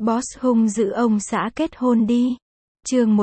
Boss hung dữ ông xã kết hôn đi. Chương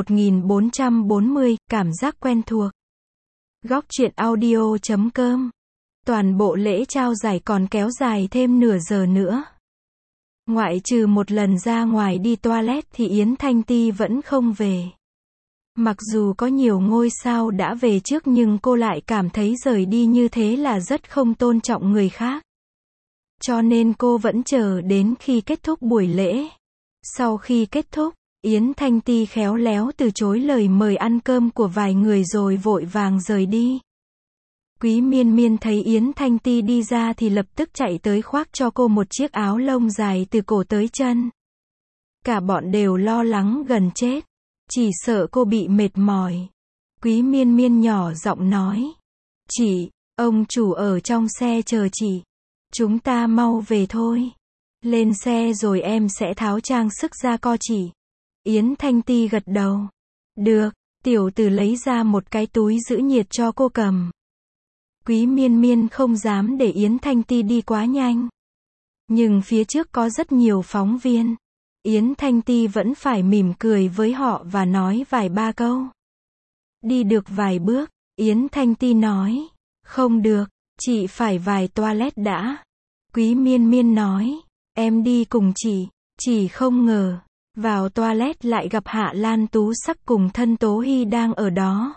1440, cảm giác quen thuộc. Góc truyện audio.com. Toàn bộ lễ trao giải còn kéo dài thêm nửa giờ nữa. Ngoại trừ một lần ra ngoài đi toilet thì Yến Thanh Ti vẫn không về. Mặc dù có nhiều ngôi sao đã về trước nhưng cô lại cảm thấy rời đi như thế là rất không tôn trọng người khác. Cho nên cô vẫn chờ đến khi kết thúc buổi lễ. Sau khi kết thúc, Yến Thanh Ti khéo léo từ chối lời mời ăn cơm của vài người rồi vội vàng rời đi. Quý Miên Miên thấy Yến Thanh Ti đi ra thì lập tức chạy tới khoác cho cô một chiếc áo lông dài từ cổ tới chân. Cả bọn đều lo lắng gần chết, chỉ sợ cô bị mệt mỏi. Quý Miên Miên nhỏ giọng nói: "Chị, ông chủ ở trong xe chờ chị. Chúng ta mau về thôi. Lên xe rồi em sẽ tháo trang sức ra co chị." Yến Thanh Ti gật đầu. "Được." Tiểu tử lấy ra một cái túi giữ nhiệt cho cô cầm. Quý Miên Miên không dám để Yến Thanh Ti đi quá nhanh. Nhưng phía trước có rất nhiều phóng viên. Yến Thanh Ti vẫn phải mỉm cười với họ và nói vài ba câu. Đi được vài bước, Yến Thanh Ti nói: "Không được, chị phải vài toilet đã." Quý Miên Miên nói: "Em đi cùng chị." Chỉ không ngờ, vào toilet lại gặp Hạ Lan Tú Sắc cùng Thân Tố Hy đang ở đó.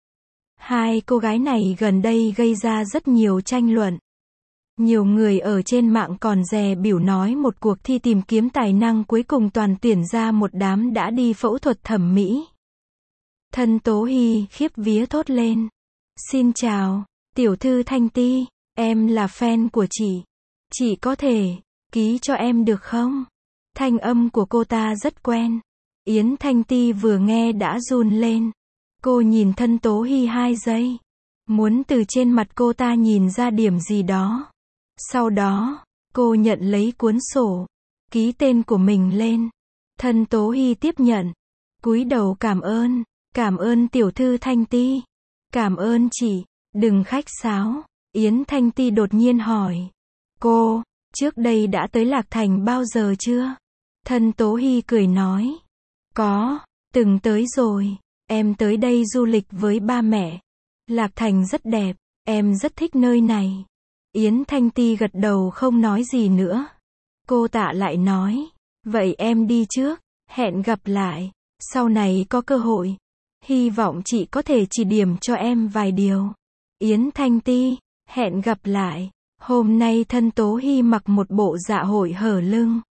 Hai cô gái này gần đây gây ra rất nhiều tranh luận. Nhiều người ở trên mạng còn dè bỉu nói một cuộc thi tìm kiếm tài năng cuối cùng toàn tuyển ra một đám đã đi phẫu thuật thẩm mỹ. Thân Tố Hy khiếp vía thốt lên: "Xin chào, tiểu thư Thanh Ti, em là fan của chị. Chị có thể ký cho em được không?" Thanh âm của cô ta rất quen. Yến Thanh Ti vừa nghe đã run lên. Cô nhìn Thân Tố Hy 2 giây. Muốn từ trên mặt cô ta nhìn ra điểm gì đó. Sau đó, cô nhận lấy cuốn sổ, ký tên của mình lên. Thân Tố Hy tiếp nhận, cúi đầu cảm ơn tiểu thư Thanh Ti. Cảm ơn chị, đừng khách sáo. Yến Thanh Ti đột nhiên hỏi: "Cô, trước đây đã tới Lạc Thành bao giờ chưa?" Thân Tố Hy cười nói: "Có, từng tới rồi. Em tới đây du lịch với ba mẹ. Lạc Thành rất đẹp, em rất thích nơi này." Yến Thanh Ti gật đầu không nói gì nữa. Cô ta lại nói: "Vậy em đi trước, hẹn gặp lại. Sau này có cơ hội, hy vọng chị có thể chỉ điểm cho em vài điều." Yến Thanh Ti: "Hẹn gặp lại." Hôm nay Thân Tố Hy mặc một bộ dạ hội hở lưng,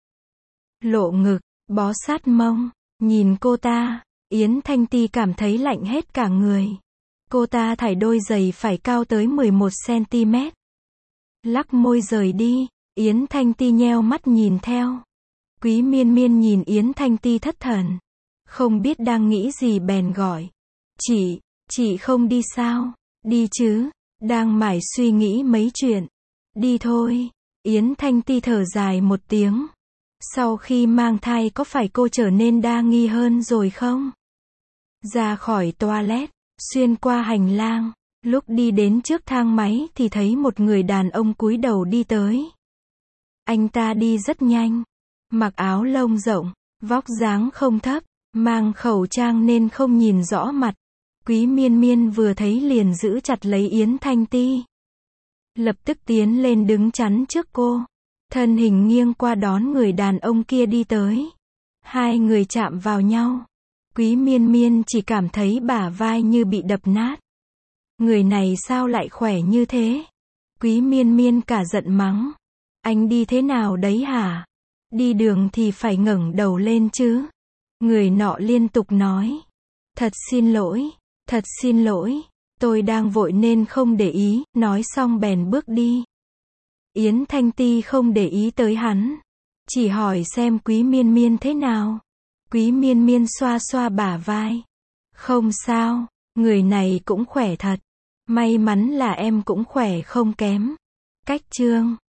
lộ ngực, bó sát mông. Nhìn cô ta, Yến Thanh Ti cảm thấy lạnh hết cả người. Cô ta thải đôi giày phải cao tới 11 cm. Lắc môi rời đi. Yến Thanh Ti nheo mắt nhìn theo. Quý Miên Miên nhìn Yến Thanh Ti thất thần, không biết đang nghĩ gì bèn gọi: Chị không đi sao?" "Đi chứ, đang mải suy nghĩ mấy chuyện." "Đi thôi." Yến Thanh Ti thở dài một tiếng. Sau khi mang thai có phải cô trở nên đa nghi hơn rồi không? Ra khỏi toilet, xuyên qua hành lang, lúc đi đến trước thang máy thì thấy một người đàn ông cúi đầu đi tới. Anh ta đi rất nhanh, mặc áo lông rộng, vóc dáng không thấp, mang khẩu trang nên không nhìn rõ mặt. Quý Miên Miên vừa thấy liền giữ chặt lấy Yến Thanh Ti, lập tức tiến lên đứng chắn trước cô, thân hình nghiêng qua đón người đàn ông kia đi tới. Hai người chạm vào nhau. Quý Miên Miên chỉ cảm thấy bả vai như bị đập nát. Người này sao lại khỏe như thế? Quý Miên Miên cả giận mắng: "Anh đi thế nào đấy hả? Đi đường thì phải ngẩng đầu lên chứ." Người nọ liên tục nói: thật xin lỗi, tôi đang vội nên không để ý." Nói xong bèn bước đi. Yến Thanh Ti không để ý tới hắn, chỉ hỏi xem Quý Miên Miên thế nào. Quý Miên Miên xoa xoa bả vai: "Không sao, người này cũng khỏe thật. May mắn là em cũng khỏe không kém." Cách chương